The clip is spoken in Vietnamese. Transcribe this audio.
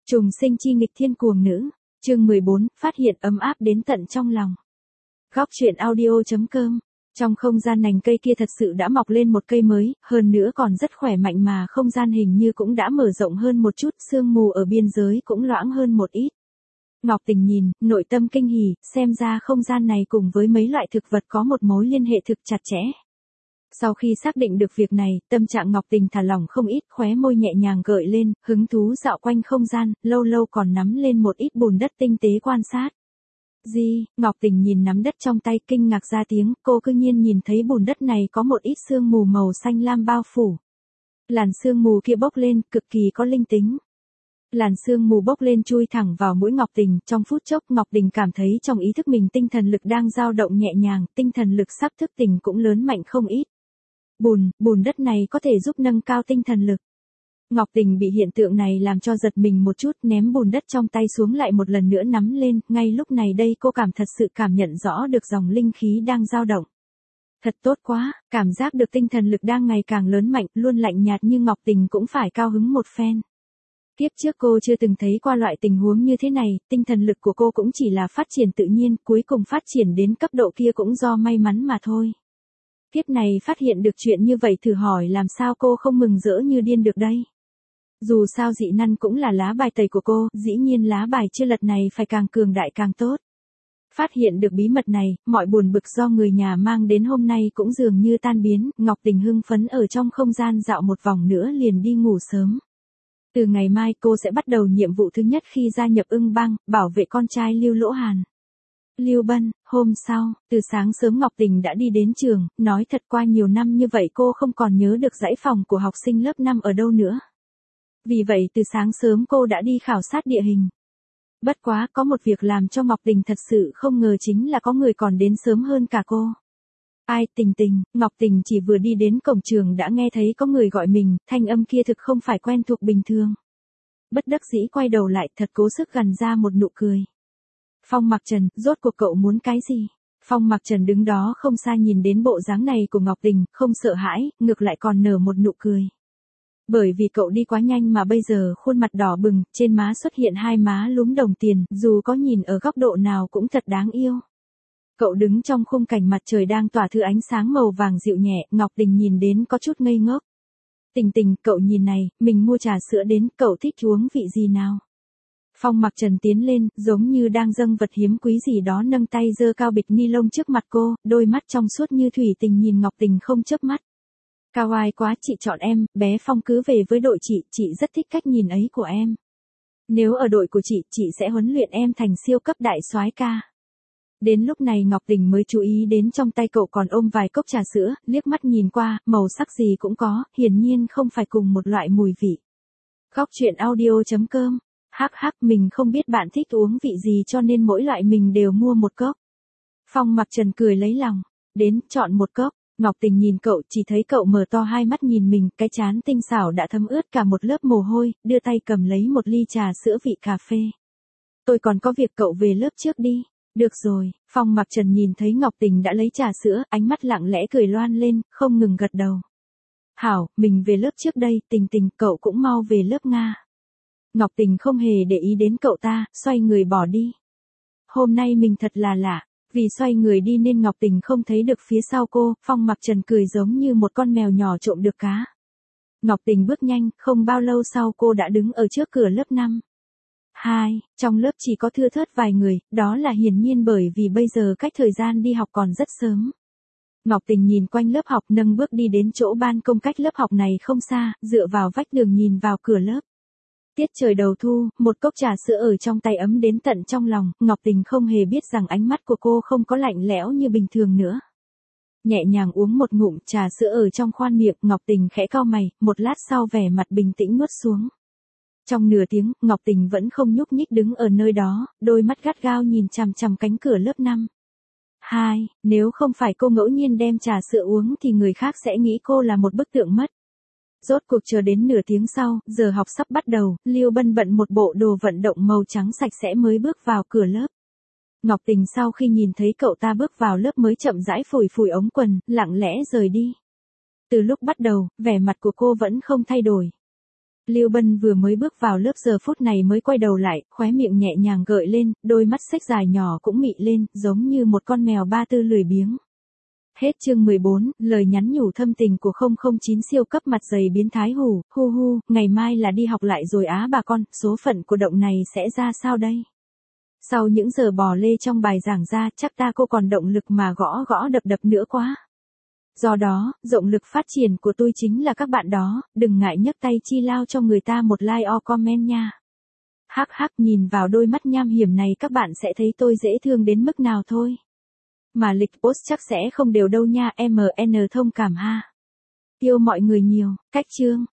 Trùng sinh chi nghịch thiên cuồng nữ. Chương 14, phát hiện ấm áp đến tận trong lòng. Góc truyện audio.com. Trong không gian nành cây kia thật sự đã mọc lên một cây mới, hơn nữa còn rất khỏe mạnh mà không gian hình như cũng đã mở rộng hơn một chút, sương mù ở biên giới cũng loãng hơn một ít. Ngọc Tình nhìn, nội tâm kinh hỉ, xem ra không gian này cùng với mấy loại thực vật có một mối liên hệ thực chặt chẽ. Sau khi xác định được việc này, tâm trạng Ngọc Tình thả lỏng không ít, khóe môi nhẹ nhàng gợi lên, hứng thú dạo quanh không gian, lâu lâu còn nắm lên một ít bùn đất tinh tế quan sát. Gì? Ngọc Tình nhìn nắm đất trong tay kinh ngạc ra tiếng, cô cư nhiên nhìn thấy bùn đất này có một ít sương mù màu xanh lam bao phủ. Làn sương mù kia bốc lên, cực kỳ có linh tính. Làn sương mù bốc lên chui thẳng vào mũi Ngọc Tình, trong phút chốc Ngọc Tình cảm thấy trong ý thức mình tinh thần lực đang dao động nhẹ nhàng, tinh thần lực sắp thức tỉnh cũng lớn mạnh không ít. Bùn đất này có thể giúp nâng cao tinh thần lực. Ngọc Tình bị hiện tượng này làm cho giật mình một chút, ném bùn đất trong tay xuống lại một lần nữa nắm lên, ngay lúc này đây cô thật sự cảm nhận rõ được dòng linh khí đang dao động. Thật tốt quá, cảm giác được tinh thần lực đang ngày càng lớn mạnh, luôn lạnh nhạt như Ngọc Tình cũng phải cao hứng một phen. Kiếp trước cô chưa từng thấy qua loại tình huống như thế này, tinh thần lực của cô cũng chỉ là phát triển tự nhiên, cuối cùng phát triển đến cấp độ kia cũng do may mắn mà thôi. Kiếp này phát hiện được chuyện như vậy thử hỏi làm sao cô không mừng rỡ như điên được đây. Dù sao dị năng cũng là lá bài tẩy của cô, dĩ nhiên lá bài chưa lật này phải càng cường đại càng tốt. Phát hiện được bí mật này, mọi buồn bực do người nhà mang đến hôm nay cũng dường như tan biến, Ngọc Tình hưng phấn ở trong không gian dạo một vòng nữa liền đi ngủ sớm. Từ ngày mai cô sẽ bắt đầu nhiệm vụ thứ nhất khi gia nhập Ưng Bang, bảo vệ con trai Lưu Lỗ Hàn. Lưu Bân, hôm sau, từ sáng sớm Ngọc Tình đã đi đến trường, nói thật qua nhiều năm như vậy cô không còn nhớ được dãy phòng của học sinh lớp 5 ở đâu nữa. Vì vậy từ sáng sớm cô đã đi khảo sát địa hình. Bất quá có một việc làm cho Ngọc Tình thật sự không ngờ chính là có người còn đến sớm hơn cả cô. Ai? Tình, Ngọc Tình chỉ vừa đi đến cổng trường đã nghe thấy có người gọi mình, thanh âm kia thực không phải quen thuộc bình thường. Bất đắc dĩ quay đầu lại thật cố sức gằn ra một nụ cười. Phong Mặc Trần, rốt cuộc cậu muốn cái gì? Phong Mặc Trần đứng đó không xa nhìn đến bộ dáng này của Ngọc Tình, không sợ hãi, ngược lại còn nở một nụ cười. Bởi vì cậu đi quá nhanh mà bây giờ khuôn mặt đỏ bừng, trên má xuất hiện hai má lúm đồng tiền, dù có nhìn ở góc độ nào cũng thật đáng yêu. Cậu đứng trong khung cảnh mặt trời đang tỏa thứ ánh sáng màu vàng dịu nhẹ, Ngọc Tình nhìn đến có chút ngây ngốc. Tình, cậu nhìn này, mình mua trà sữa đến, cậu thích uống vị gì nào? Phong Mặc Trần tiến lên, giống như đang dâng vật hiếm quý gì đó, nâng tay giơ cao bịch ni lông trước mặt cô, đôi mắt trong suốt như thủy tình nhìn Ngọc Tình không chớp mắt. Cao ai quá, chị chọn em, bé Phong cứ về với đội chị rất thích cách nhìn ấy của em. Nếu ở đội của chị sẽ huấn luyện em thành siêu cấp đại soái ca. Đến lúc này Ngọc Tình mới chú ý đến trong tay cậu còn ôm vài cốc trà sữa, liếc mắt nhìn qua, màu sắc gì cũng có, hiển nhiên không phải cùng một loại mùi vị. Góc truyện audio.com. Hắc, mình không biết bạn thích uống vị gì cho nên mỗi loại mình đều mua một cốc. Phong Mặc Trần cười lấy lòng. Đến, chọn một cốc. Ngọc Tình nhìn cậu, chỉ thấy cậu mở to hai mắt nhìn mình, cái trán tinh xảo đã thấm ướt cả một lớp mồ hôi, đưa tay cầm lấy một ly trà sữa vị cà phê. Tôi còn có việc, cậu về lớp trước đi. Được rồi, Phong Mặc Trần nhìn thấy Ngọc Tình đã lấy trà sữa, ánh mắt lặng lẽ cười loan lên, không ngừng gật đầu. Hảo, mình về lớp trước đây, Tình, cậu cũng mau về lớp Nga. Ngọc Tình không hề để ý đến cậu ta, xoay người bỏ đi. Hôm nay mình thật là lạ, vì xoay người đi nên Ngọc Tình không thấy được phía sau cô, Phong Mặc Trần cười giống như một con mèo nhỏ trộm được cá. Ngọc Tình bước nhanh, không bao lâu sau cô đã đứng ở trước cửa lớp 5. Trong lớp chỉ có thưa thớt vài người, đó là hiển nhiên bởi vì bây giờ cách thời gian đi học còn rất sớm. Ngọc Tình nhìn quanh lớp học, nâng bước đi đến chỗ ban công cách lớp học này không xa, dựa vào vách đường nhìn vào cửa lớp. Tiết trời đầu thu, một cốc trà sữa ở trong tay ấm đến tận trong lòng, Ngọc Tình không hề biết rằng ánh mắt của cô không có lạnh lẽo như bình thường nữa. Nhẹ nhàng uống một ngụm trà sữa ở trong khoan miệng, Ngọc Tình khẽ cau mày, một lát sau vẻ mặt bình tĩnh nuốt xuống. Trong nửa tiếng, Ngọc Tình vẫn không nhúc nhích đứng ở nơi đó, đôi mắt gắt gao nhìn chằm chằm cánh cửa lớp 5. Nếu không phải cô ngẫu nhiên đem trà sữa uống thì người khác sẽ nghĩ cô là một bức tượng mất. Rốt cuộc chờ đến nửa tiếng sau, giờ học sắp bắt đầu, Lưu Bân bận một bộ đồ vận động màu trắng sạch sẽ mới bước vào cửa lớp. Ngọc Tình sau khi nhìn thấy cậu ta bước vào lớp mới chậm rãi phủi ống quần, lặng lẽ rời đi. Từ lúc bắt đầu, vẻ mặt của cô vẫn không thay đổi. Lưu Bân vừa mới bước vào lớp giờ phút này mới quay đầu lại, khóe miệng nhẹ nhàng gợi lên, đôi mắt xếch dài nhỏ cũng mị lên, giống như một con mèo ba tư lười biếng. Hết chương 14, lời nhắn nhủ thâm tình của 009 siêu cấp mặt dày biến thái hù, hu hu, ngày mai là đi học lại rồi á bà con, số phận của động này sẽ ra sao đây? Sau những giờ bò lê trong bài giảng ra, chắc ta cô còn động lực mà gõ gõ đập đập nữa quá. Do đó, rộng lực phát triển của tôi chính là các bạn đó, đừng ngại nhấc tay chi lao cho người ta một like or comment nha. Hắc hắc, nhìn vào đôi mắt nham hiểm này các bạn sẽ thấy tôi dễ thương đến mức nào thôi. Mà lịch post chắc sẽ không đều đâu nha, MN thông cảm ha. Yêu mọi người nhiều, cách chương.